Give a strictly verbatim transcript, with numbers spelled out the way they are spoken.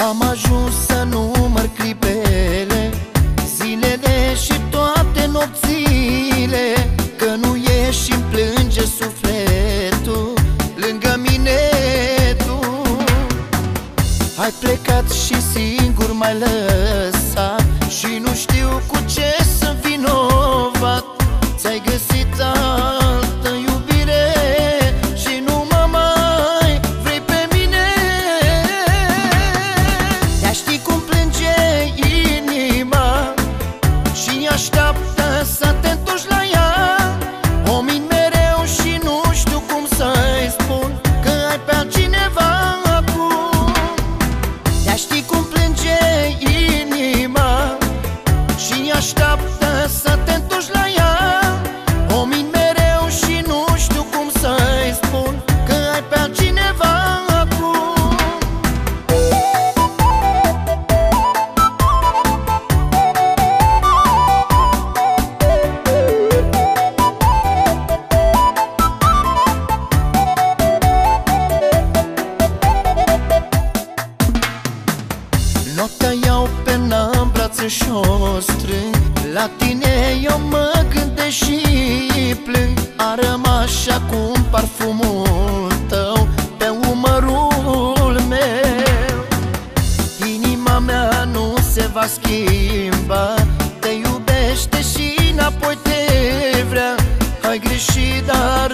Am ajuns să număr clipele, zilele și toate nopțile, că nu ieși și-mi plânge sufletul lângă mine tu. Ai plecat și singur m-ai lăsat și nu știu cu ce sunt vinovat. Ți-ai găsit altă iubire și nu mă mai vrei pe mine. Te știi cum plânge inima și așteaptă să te întorci la ea. O min mereu și nu știu cum să-i spun că ai pe altcineva acum. Te știi cum plânge inima și așteaptă să te întorci la ea. O min mereu și nu știu cum să-i spun că ai pe altcineva acum. Noaptea iau pena în brațe și-o strâng, la tine eu mă gândesc și plâng. A rămas și acum parfumul tău pe umărul meu. Inima mea nu se va schimba, te iubește și înapoi te vrea. Ai greșit, dar